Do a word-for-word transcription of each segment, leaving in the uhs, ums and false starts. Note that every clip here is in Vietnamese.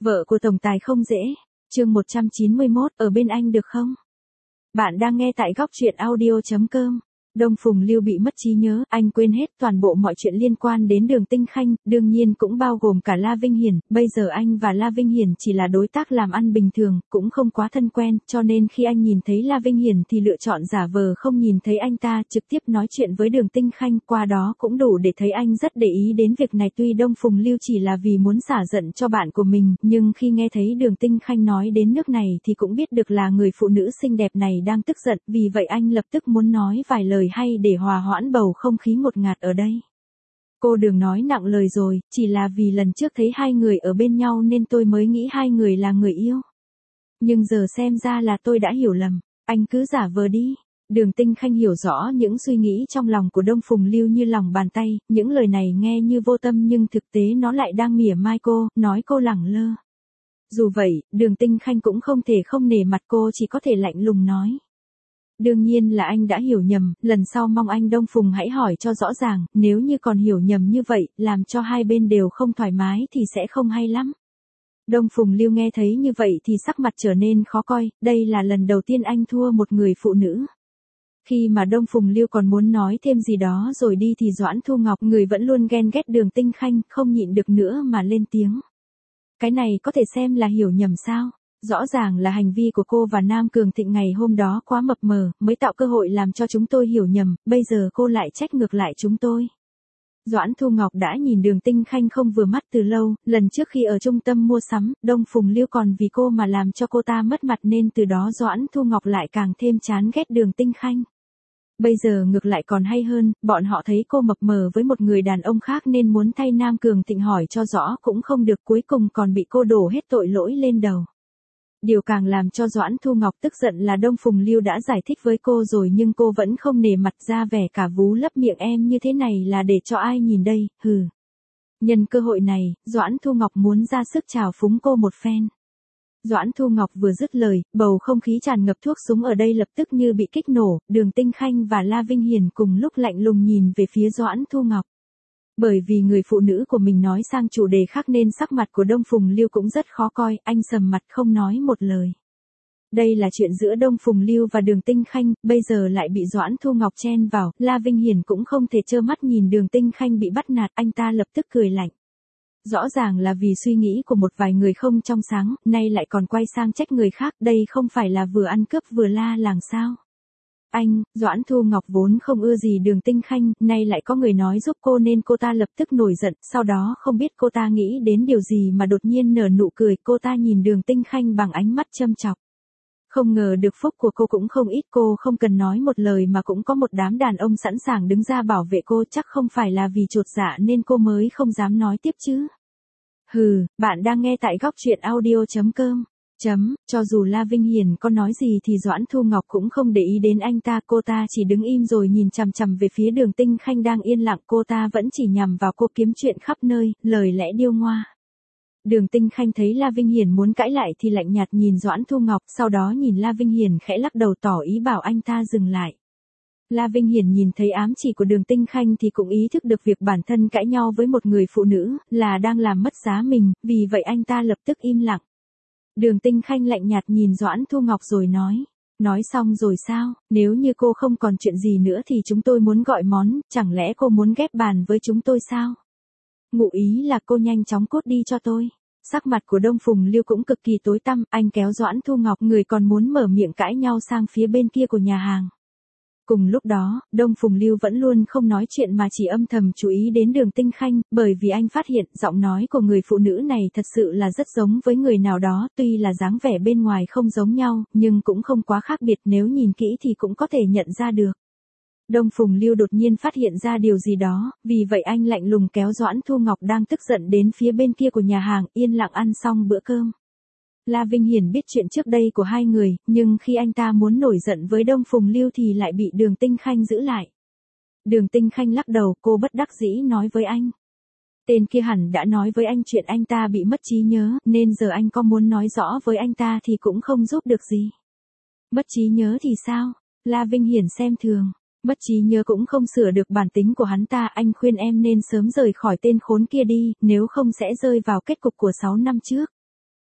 Vợ của tổng tài không dễ. Chương một trăm chín mươi mốt, ở bên anh được không? Bạn đang nghe tại góc truyện audio chấm com. Đông Phùng Lưu bị mất trí nhớ, anh quên hết toàn bộ mọi chuyện liên quan đến Đường Tinh Khanh, đương nhiên cũng bao gồm cả La Vinh Hiển. Bây giờ anh và La Vinh Hiển chỉ là đối tác làm ăn bình thường, cũng không quá thân quen, cho nên khi anh nhìn thấy La Vinh Hiển thì lựa chọn giả vờ không nhìn thấy anh ta, trực tiếp nói chuyện với Đường Tinh Khanh, qua đó cũng đủ để thấy anh rất để ý đến việc này. Tuy Đông Phùng Lưu chỉ là vì muốn xả giận cho bạn của mình, nhưng khi nghe thấy Đường Tinh Khanh nói đến nước này thì cũng biết được là người phụ nữ xinh đẹp này đang tức giận, vì vậy anh lập tức muốn nói vài lời hay để hòa hoãn bầu không khí ngột ngạt ở đây. Cô đừng nói nặng lời rồi, chỉ là vì lần trước thấy hai người ở bên nhau nên tôi mới nghĩ hai người là người yêu. Nhưng giờ xem ra là tôi đã hiểu lầm, anh cứ giả vờ đi. Đường Tinh Khanh hiểu rõ những suy nghĩ trong lòng của Đông Phùng Lưu như lòng bàn tay, những lời này nghe như vô tâm nhưng thực tế nó lại đang mỉa mai cô, nói cô lẳng lơ. Dù vậy, Đường Tinh Khanh cũng không thể không nể mặt cô, chỉ có thể lạnh lùng nói. Đương nhiên là anh đã hiểu nhầm, lần sau mong anh Đông Phùng hãy hỏi cho rõ ràng, nếu như còn hiểu nhầm như vậy, làm cho hai bên đều không thoải mái thì sẽ không hay lắm. Đông Phùng Lưu nghe thấy như vậy thì sắc mặt trở nên khó coi, đây là lần đầu tiên anh thua một người phụ nữ. Khi mà Đông Phùng Lưu còn muốn nói thêm gì đó rồi đi thì Doãn Thu Ngọc, người vẫn luôn ghen ghét Đường Tinh Khanh, không nhịn được nữa mà lên tiếng. Cái này có thể xem là hiểu nhầm sao? Rõ ràng là hành vi của cô và Nam Cường Thịnh ngày hôm đó quá mập mờ, mới tạo cơ hội làm cho chúng tôi hiểu nhầm, bây giờ cô lại trách ngược lại chúng tôi. Doãn Thu Ngọc đã nhìn Đường Tinh Khanh không vừa mắt từ lâu, lần trước khi ở trung tâm mua sắm, Đông Phùng Lưu còn vì cô mà làm cho cô ta mất mặt nên từ đó Doãn Thu Ngọc lại càng thêm chán ghét Đường Tinh Khanh. Bây giờ ngược lại còn hay hơn, bọn họ thấy cô mập mờ với một người đàn ông khác nên muốn thay Nam Cường Thịnh hỏi cho rõ cũng không được, cuối cùng còn bị cô đổ hết tội lỗi lên đầu. Điều càng làm cho Doãn Thu Ngọc tức giận là Đông Phùng Lưu đã giải thích với cô rồi nhưng cô vẫn không nể mặt, ra vẻ cả vú lấp miệng em như thế này là để cho ai nhìn đây, hừ. Nhân cơ hội này, Doãn Thu Ngọc muốn ra sức trào phúng cô một phen. Doãn Thu Ngọc vừa dứt lời, bầu không khí tràn ngập thuốc súng ở đây lập tức như bị kích nổ, Đường Tinh Khanh và La Vinh Hiển cùng lúc lạnh lùng nhìn về phía Doãn Thu Ngọc. Bởi vì người phụ nữ của mình nói sang chủ đề khác nên sắc mặt của Đông Phùng Lưu cũng rất khó coi, anh sầm mặt không nói một lời. Đây là chuyện giữa Đông Phùng Lưu và Đường Tinh Khanh, bây giờ lại bị Doãn Thu Ngọc chen vào, La Vinh Hiển cũng không thể trơ mắt nhìn Đường Tinh Khanh bị bắt nạt, anh ta lập tức cười lạnh. Rõ ràng là vì suy nghĩ của một vài người không trong sáng, nay lại còn quay sang trách người khác, đây không phải là vừa ăn cướp vừa la làng sao? Anh, Doãn Thu Ngọc vốn không ưa gì Đường Tinh Khanh, nay lại có người nói giúp cô nên cô ta lập tức nổi giận, sau đó không biết cô ta nghĩ đến điều gì mà đột nhiên nở nụ cười, cô ta nhìn Đường Tinh Khanh bằng ánh mắt châm chọc. Không ngờ được phúc của cô cũng không ít, cô không cần nói một lời mà cũng có một đám đàn ông sẵn sàng đứng ra bảo vệ cô, chắc không phải là vì chột dạ nên cô mới không dám nói tiếp chứ. Hừ, bạn đang nghe tại góc truyện audio chấm com. Chấm, cho dù La Vinh Hiển có nói gì thì Doãn Thu Ngọc cũng không để ý đến anh ta, cô ta chỉ đứng im rồi nhìn chằm chằm về phía Đường Tinh Khanh đang yên lặng, cô ta vẫn chỉ nhằm vào cô kiếm chuyện khắp nơi, lời lẽ điêu ngoa. Đường Tinh Khanh thấy La Vinh Hiển muốn cãi lại thì lạnh nhạt nhìn Doãn Thu Ngọc, sau đó nhìn La Vinh Hiển khẽ lắc đầu tỏ ý bảo anh ta dừng lại. La Vinh Hiển nhìn thấy ám chỉ của Đường Tinh Khanh thì cũng ý thức được việc bản thân cãi nhau với một người phụ nữ là đang làm mất giá mình, vì vậy anh ta lập tức im lặng. Đường Tinh Khanh lạnh nhạt nhìn Doãn Thu Ngọc rồi nói, nói xong rồi sao, nếu như cô không còn chuyện gì nữa thì chúng tôi muốn gọi món, chẳng lẽ cô muốn ghép bàn với chúng tôi sao? Ngụ ý là cô nhanh chóng cút đi cho tôi. Sắc mặt của Đông Phùng Lưu cũng cực kỳ tối tăm, anh kéo Doãn Thu Ngọc, người còn muốn mở miệng cãi nhau, sang phía bên kia của nhà hàng. Cùng lúc đó, Đông Phùng Lưu vẫn luôn không nói chuyện mà chỉ âm thầm chú ý đến Đường Tinh Khanh, bởi vì anh phát hiện giọng nói của người phụ nữ này thật sự là rất giống với người nào đó, tuy là dáng vẻ bên ngoài không giống nhau, nhưng cũng không quá khác biệt, nếu nhìn kỹ thì cũng có thể nhận ra được. Đông Phùng Lưu đột nhiên phát hiện ra điều gì đó, vì vậy anh lạnh lùng kéo Doãn Thu Ngọc đang tức giận đến phía bên kia của nhà hàng, yên lặng ăn xong bữa cơm. La Vinh Hiển biết chuyện trước đây của hai người, nhưng khi anh ta muốn nổi giận với Đông Phùng Lưu thì lại bị Đường Tinh Khanh giữ lại. Đường Tinh Khanh lắc đầu, cô bất đắc dĩ nói với anh. Tên kia hẳn đã nói với anh chuyện anh ta bị mất trí nhớ, nên giờ anh có muốn nói rõ với anh ta thì cũng không giúp được gì. Mất trí nhớ thì sao? La Vinh Hiển xem thường. Mất trí nhớ cũng không sửa được bản tính của hắn ta, anh khuyên em nên sớm rời khỏi tên khốn kia đi, nếu không sẽ rơi vào kết cục của sáu năm trước.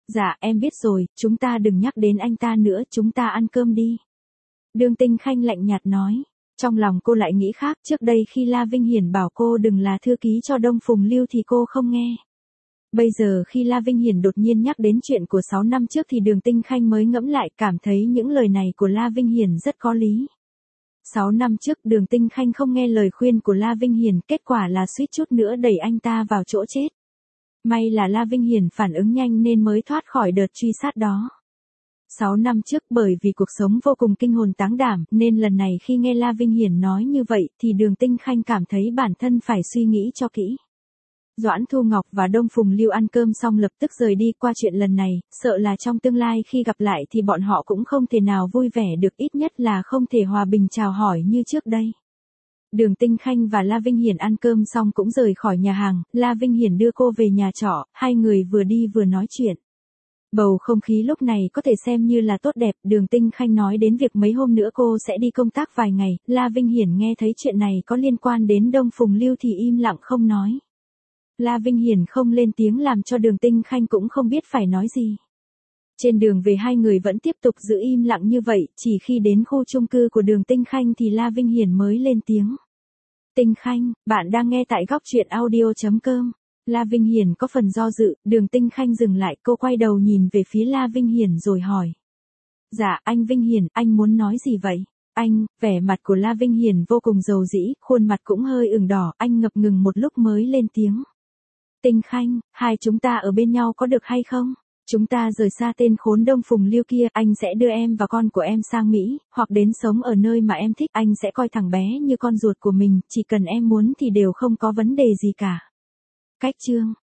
Dạ em biết rồi, chúng ta đừng nhắc đến anh ta nữa, chúng ta ăn cơm đi. Đường Tinh Khanh lạnh nhạt nói. Trong lòng cô lại nghĩ khác, trước đây khi La Vinh Hiển bảo cô đừng là thư ký cho Đông Phùng Lưu thì cô không nghe. Bây giờ khi La Vinh Hiển đột nhiên nhắc đến chuyện của sáu năm trước thì Đường Tinh Khanh mới ngẫm lại, cảm thấy những lời này của La Vinh Hiển rất có lý. sáu năm trước Đường Tinh Khanh không nghe lời khuyên của La Vinh Hiển, kết quả là suýt chút nữa đẩy anh ta vào chỗ chết. May là La Vinh Hiển phản ứng nhanh nên mới thoát khỏi đợt truy sát đó. sáu năm trước bởi vì cuộc sống vô cùng kinh hồn táng đảm nên lần này khi nghe La Vinh Hiển nói như vậy thì Đường Tinh Khanh cảm thấy bản thân phải suy nghĩ cho kỹ. Doãn Thu Ngọc và Đông Phùng Lưu ăn cơm xong lập tức rời đi. Qua chuyện lần này, sợ là trong tương lai khi gặp lại thì bọn họ cũng không thể nào vui vẻ được, ít nhất là không thể hòa bình chào hỏi như trước đây. Đường Tinh Khanh và La Vinh Hiển ăn cơm xong cũng rời khỏi nhà hàng, La Vinh Hiển đưa cô về nhà trọ, hai người vừa đi vừa nói chuyện. Bầu không khí lúc này có thể xem như là tốt đẹp. Đường Tinh Khanh nói đến việc mấy hôm nữa cô sẽ đi công tác vài ngày, La Vinh Hiển nghe thấy chuyện này có liên quan đến Đông Phùng Lưu thì im lặng không nói. La Vinh Hiển không lên tiếng làm cho Đường Tinh Khanh cũng không biết phải nói gì. Trên đường về hai người vẫn tiếp tục giữ im lặng như vậy, chỉ khi đến khu chung cư của Đường Tinh Khanh thì La Vinh Hiển mới lên tiếng. Tinh Khanh, bạn đang nghe tại góc truyện audio chấm com. La Vinh Hiển có phần do dự, Đường Tinh Khanh dừng lại, cô quay đầu nhìn về phía La Vinh Hiển rồi hỏi. Dạ, anh Vinh Hiển, anh muốn nói gì vậy? Anh, vẻ mặt của La Vinh Hiển vô cùng dầu dĩ, khuôn mặt cũng hơi ửng đỏ, anh ngập ngừng một lúc mới lên tiếng. Tinh Khanh, hai chúng ta ở bên nhau có được hay không? Chúng ta rời xa tên khốn Đông Phùng Lưu kia, anh sẽ đưa em và con của em sang Mỹ, hoặc đến sống ở nơi mà em thích, anh sẽ coi thằng bé như con ruột của mình, chỉ cần em muốn thì đều không có vấn đề gì cả. Cách chương